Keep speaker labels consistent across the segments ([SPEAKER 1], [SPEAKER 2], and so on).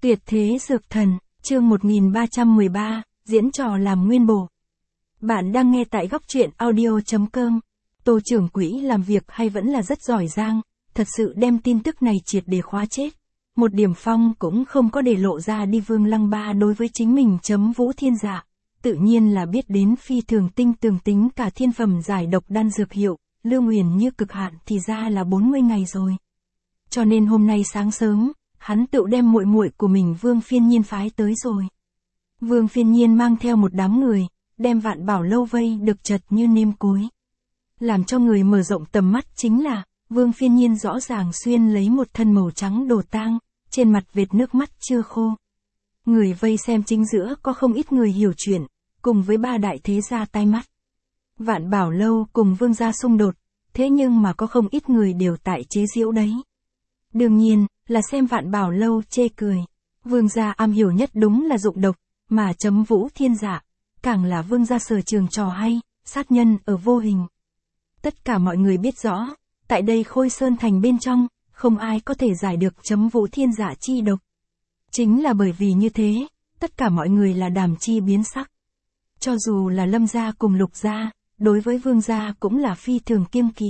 [SPEAKER 1] Tuyệt thế dược thần, chương 1313, diễn trò làm nguyên bổ. Bạn đang nghe tại góc truyện audio.com. Tô trưởng quỹ làm việc hay vẫn là rất giỏi giang, thật sự đem tin tức này triệt để khóa chết. Một điểm phong cũng không có để lộ ra đi. Vương Lăng Ba đối với chính mình Vũ Thiên Dạ, tự nhiên là biết đến phi thường tinh tường, tính cả thiên phẩm giải độc đan dược hiệu, Lưu Nguyền Như cực hạn thì ra là 40 ngày rồi. Cho nên hôm nay sáng sớm, hắn tự đem muội muội của mình Vương Phiên Nhiên phái tới rồi. Vương Phiên Nhiên mang theo một đám người, đem Vạn Bảo Lâu vây được chật như nêm cối. Làm cho người mở rộng tầm mắt chính là, Vương Phiên Nhiên rõ ràng xuyên lấy một thân màu trắng đồ tang, trên mặt vệt nước mắt chưa khô. Người vây xem chính giữa có không ít người hiểu chuyện, cùng với ba đại thế gia tai mắt. Vạn Bảo Lâu cùng Vương gia xung đột, thế nhưng mà có không ít người đều tại chế giễu đấy. Đương nhiên, là xem Vạn Bảo Lâu chê cười. Vương gia am hiểu nhất đúng là dụng độc, mà Vũ Thiên Dạ, càng là vương gia sở trường trò hay, sát nhân ở vô hình. Tất cả mọi người biết rõ, tại đây Khôi Sơn Thành bên trong, không ai có thể giải được Vũ Thiên Dạ chi độc. Chính là bởi vì như thế, tất cả mọi người là đàm chi biến sắc. Cho dù là Lâm gia cùng Lục gia, đối với Vương gia cũng là phi thường kiêng kỵ.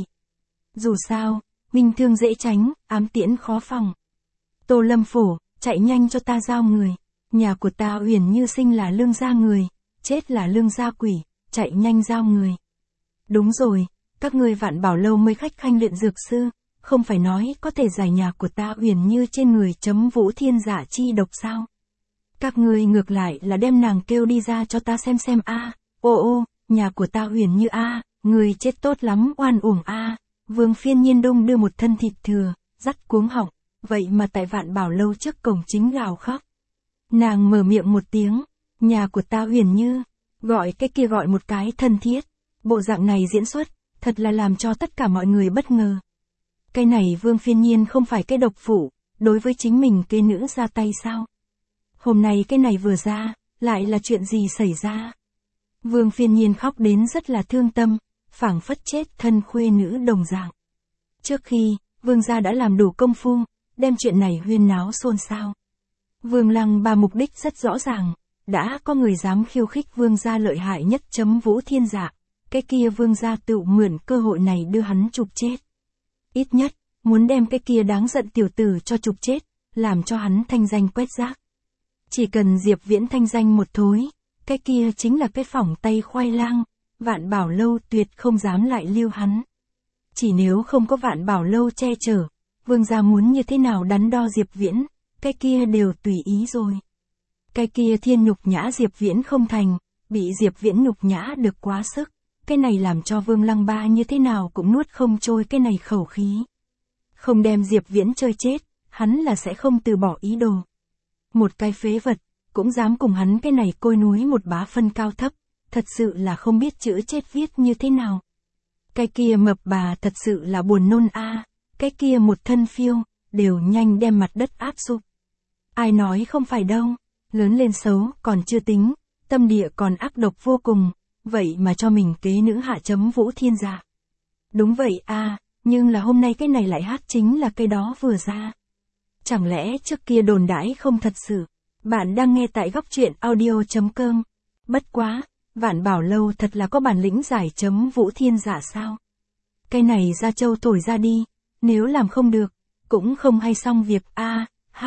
[SPEAKER 1] Dù sao, minh thương dễ tránh, ám tiễn khó phòng. Tô Lâm Phổ, chạy nhanh cho ta giao người. Nhà của ta Uyển Như sinh là Lương gia người, chết là Lương gia quỷ, chạy nhanh giao người. Đúng rồi, các ngươi Vạn Bảo Lâu mới khách khanh luyện dược sư, không phải nói có thể giải nhà của ta Uyển Như trên người Vũ Thiên Dạ chi độc sao? Các ngươi ngược lại là đem nàng kêu đi ra cho ta xem a. Ô, nhà của ta Uyển Như a, người chết tốt lắm, oan uổng a. Vương Phiên Nhiên đung đưa một thân thịt thừa, dắt cuống họng, vậy mà tại Vạn Bảo Lâu trước cổng chính gào khóc. Nàng mở miệng một tiếng, nhà của ta Uyển Như, gọi cái kia gọi một cái thân thiết, bộ dạng này diễn xuất, thật là làm cho tất cả mọi người bất ngờ. Cái này Vương Phiên Nhiên không phải cái độc phụ, đối với chính mình kế nữ ra tay sao? Hôm nay cái này vừa ra, lại là chuyện gì xảy ra? Vương Phiên Nhiên khóc đến rất là thương tâm, phảng phất chết thân khuê nữ đồng dạng. Trước khi, Vương gia đã làm đủ công phu, đem chuyện này huyên náo xôn xao. Vương Lăng Ba mục đích rất rõ ràng, đã có người dám khiêu khích Vương gia lợi hại nhất Vũ Thiên Dạ, cái kia Vương gia tự mượn cơ hội này đưa hắn chụp chết. Ít nhất, muốn đem cái kia đáng giận tiểu tử cho chụp chết, làm cho hắn thanh danh quét rác. Chỉ cần Diệp Viễn thanh danh một thối, cái kia chính là cái phỏng tay khoai lang, Vạn Bảo Lâu tuyệt không dám lại lưu hắn. Chỉ nếu không có Vạn Bảo Lâu che chở, Vương gia muốn như thế nào đắn đo Diệp Viễn, cái kia đều tùy ý rồi. Cái kia thiên nhục nhã Diệp Viễn không thành, bị Diệp Viễn nhục nhã được quá sức, cái này làm cho Vương Lăng Ba như thế nào cũng nuốt không trôi cái này khẩu khí. Không đem Diệp Viễn chơi chết, hắn là sẽ không từ bỏ ý đồ. Một cái phế vật, cũng dám cùng hắn cái này côi núi một bá phân cao thấp, thật sự là không biết chữ chết viết như thế nào. Cái kia mập bà thật sự là buồn nôn a, cái kia một thân phiêu, đều nhanh đem mặt đất áp sụp. Ai nói không phải đâu, lớn lên xấu còn chưa tính, tâm địa còn ác độc vô cùng, vậy mà cho mình kế nữ hạ Vũ Thiên Dạ. Đúng vậy a, nhưng là hôm nay cái này lại hát chính là cái đó vừa ra. Chẳng lẽ trước kia đồn đãi không thật sự? Bạn đang nghe tại góc truyện audio.com. Bất quá, Vạn Bảo Lâu thật là có bản lĩnh giải Vũ Thiên Dạ sao? Cái này ra châu thổi ra đi, nếu làm không được, cũng không hay xong việc a.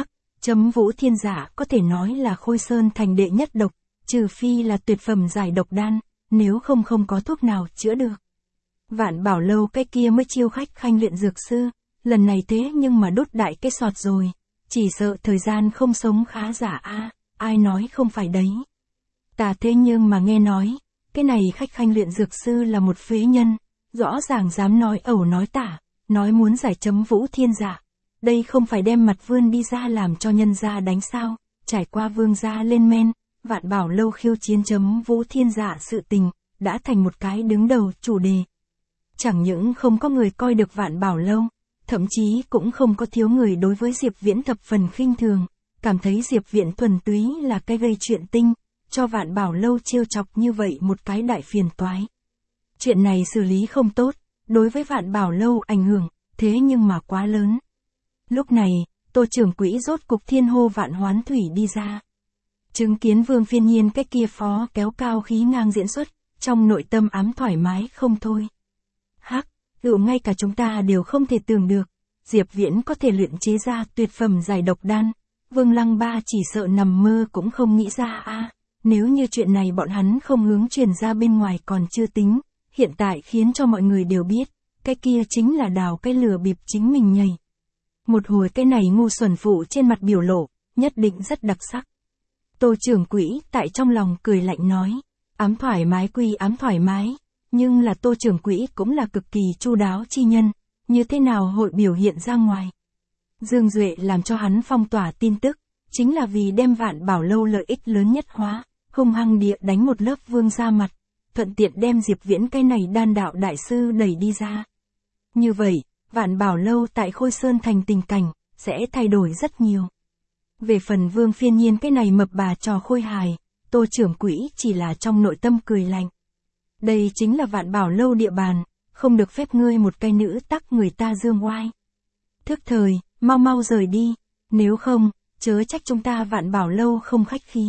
[SPEAKER 1] Vũ Thiên Dạ có thể nói là Khôi Sơn Thành đệ nhất độc, trừ phi là tuyệt phẩm giải độc đan, nếu không có thuốc nào chữa được. Vạn Bảo Lâu cái kia mới chiêu khách khanh luyện dược sư, lần này thế nhưng mà đốt đại cái sọt rồi, chỉ sợ thời gian không sống khá giả a, ai nói không phải đấy. Ta thế nhưng mà nghe nói, cái này khách khanh luyện dược sư là một phế nhân, rõ ràng dám nói ẩu nói tả, nói muốn giải Vũ Thiên Dạ. Đây không phải đem mặt vươn đi ra làm cho nhân gia đánh sao, trải qua Vương gia lên men, Vạn Bảo Lâu khiêu chiến Vũ Thiên Dạ sự tình, đã thành một cái đứng đầu chủ đề. Chẳng những không có người coi được Vạn Bảo Lâu, thậm chí cũng không có thiếu người đối với Diệp Viễn thập phần khinh thường, cảm thấy Diệp Viễn thuần túy là cái gây chuyện tinh, cho Vạn Bảo Lâu trêu chọc như vậy một cái đại phiền toái. Chuyện này xử lý không tốt, đối với Vạn Bảo Lâu ảnh hưởng, thế nhưng mà quá lớn. Lúc này, Tô trưởng quỹ rốt cục thiên hô vạn hoán thủy đi ra. Chứng kiến Vương Phiên Nhiên cái kia phó kéo cao khí ngang diễn xuất, trong nội tâm ám thoải mái không thôi. Hắc, ngay cả chúng ta đều không thể tưởng được, Diệp Viễn có thể luyện chế ra tuyệt phẩm giải độc đan, Vương Lăng Ba chỉ sợ nằm mơ cũng không nghĩ ra a. Nếu như chuyện này bọn hắn không hướng truyền ra bên ngoài còn chưa tính, hiện tại khiến cho mọi người đều biết, cái kia chính là đào cái lừa bịp chính mình nhảy. Một hồi cái này ngu xuẩn phụ trên mặt biểu lộ, nhất định rất đặc sắc. Tô trưởng quỹ tại trong lòng cười lạnh nói, ám thoải mái quy ám thoải mái, nhưng là Tô trưởng quỹ cũng là cực kỳ chu đáo chi nhân, như thế nào hội biểu hiện ra ngoài. Dương Duệ làm cho hắn phong tỏa tin tức, chính là vì đem Vạn Bảo Lâu lợi ích lớn nhất hóa, hung hăng địa đánh một lớp vương ra mặt, thuận tiện đem Diệp Viễn cái này đan đạo đại sư đẩy đi ra. Như vậy, Vạn Bảo Lâu tại Khôi Sơn thành tình cảnh, sẽ thay đổi rất nhiều. Về phần Vương Phiên Nhiên cái này mập bà trò khôi hài, Tô trưởng quỹ chỉ là trong nội tâm cười lạnh. Đây chính là Vạn Bảo Lâu địa bàn, không được phép ngươi một cái nữ tắc người ta dương oai. Thức thời, mau mau rời đi, nếu không, chớ trách chúng ta Vạn Bảo Lâu không khách khí.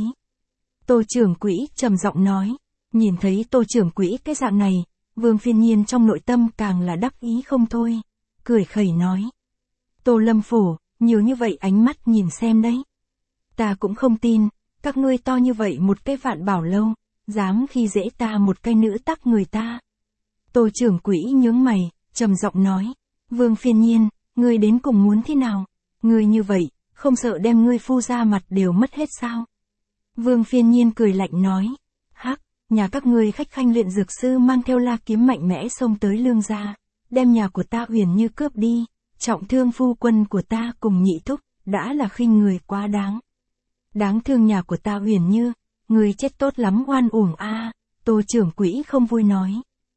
[SPEAKER 1] Tô trưởng quỹ trầm giọng nói, nhìn thấy Tô trưởng quỹ cái dạng này, Vương Phiên Nhiên trong nội tâm càng là đắc ý không thôi, cười khẩy nói. Tô Lâm Phổ, nhiều như vậy ánh mắt nhìn xem đấy. Ta cũng không tin, các ngươi to như vậy một cái Vạn Bảo Lâu, dám khi dễ ta một cái nữ tắc người ta. Tô trưởng quỹ nhướng mày, trầm giọng nói, Vương Phiên Nhiên, ngươi đến cùng muốn thế nào? Ngươi như vậy, không sợ đem ngươi phu ra mặt đều mất hết sao? Vương Phiên Nhiên cười lạnh nói, hắc, nhà các ngươi khách khanh luyện dược sư mang theo la kiếm mạnh mẽ xông tới Lương gia, đem nhà của ta Huyền Như cướp đi, trọng thương phu quân của ta cùng nhị thúc, đã là khinh người quá đáng. Đáng thương nhà của ta Huyền Như, người chết tốt lắm oan uổng a. Tô trưởng quỹ không vui nói.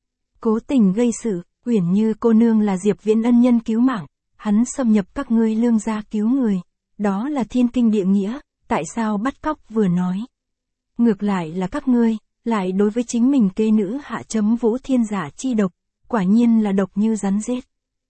[SPEAKER 1] Cố tình gây sự, Huyền Như cô nương là Diệp Viễn ân nhân cứu mạng, hắn xâm nhập các ngươi Lương gia cứu người, đó là thiên kinh địa nghĩa, tại sao bắt cóc vừa nói. Ngược lại là các ngươi, lại đối với chính mình kê nữ hạ chấm vũ thiên giả chi độc, quả nhiên là độc như rắn rết.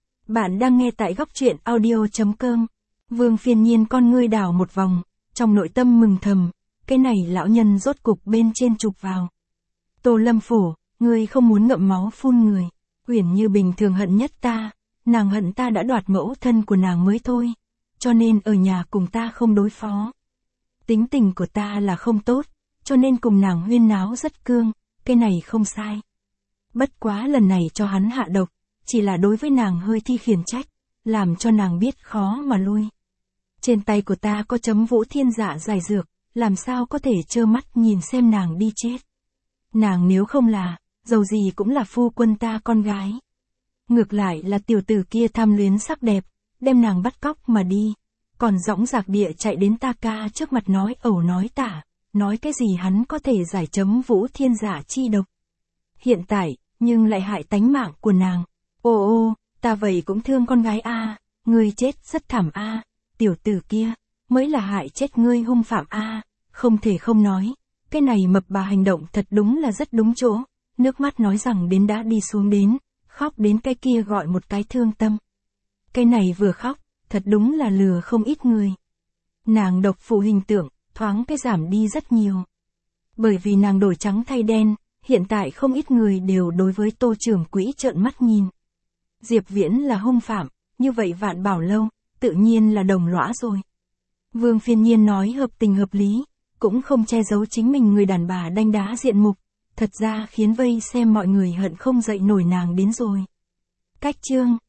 [SPEAKER 1] Bạn đang nghe tại góc truyện audio.com. Vương Phiên Nhiên con ngươi đảo một vòng, trong nội tâm mừng thầm, cái này lão nhân rốt cục bên trên chụp vào. Tô Lâm Phổ, ngươi không muốn ngậm máu phun người, Huyền Như bình thường hận nhất ta, nàng hận ta đã đoạt mẫu thân của nàng mới thôi, cho nên ở nhà cùng ta không đối phó. Tính tình của ta là không tốt, cho nên cùng nàng huyên náo rất cương, cái này không sai. Bất quá lần này cho hắn hạ độc, chỉ là đối với nàng hơi thi khiển trách, làm cho nàng biết khó mà lui. Trên tay của ta có chấm vũ thiên giả giải dược, làm sao có thể trơ mắt nhìn xem nàng đi chết. Nàng nếu không là, dầu gì cũng là phu quân ta con gái. Ngược lại là tiểu tử kia tham luyến sắc đẹp, đem nàng bắt cóc mà đi, còn dõng dạc địa chạy đến ta ca trước mặt nói ẩu nói tả, nói cái gì hắn có thể giải chấm vũ thiên giả chi độc. Hiện tại, nhưng lại hại tánh mạng của nàng. Ô, ta vậy cũng thương con gái a, ngươi chết rất thảm a, tiểu tử kia, mới là hại chết ngươi hung phạm a, không thể không nói, cái này mập bà hành động thật đúng là rất đúng chỗ, nước mắt nói rằng đến đã đi xuống đến, khóc đến cái kia gọi một cái thương tâm. Cái này vừa khóc, thật đúng là lừa không ít người. Nàng độc phụ hình tượng, thoáng cái giảm đi rất nhiều. Bởi vì nàng đổi trắng thay đen, hiện tại không ít người đều đối với Tô trưởng quỹ trợn mắt nhìn. Diệp Viễn là hung phạm, như vậy Vạn Bảo Lâu, tự nhiên là đồng lõa rồi. Vương Phiên Nhiên nói hợp tình hợp lý, cũng không che giấu chính mình người đàn bà đanh đá diện mục, thật ra khiến vây xem mọi người hận không dậy nổi nàng đến rồi. Cách chương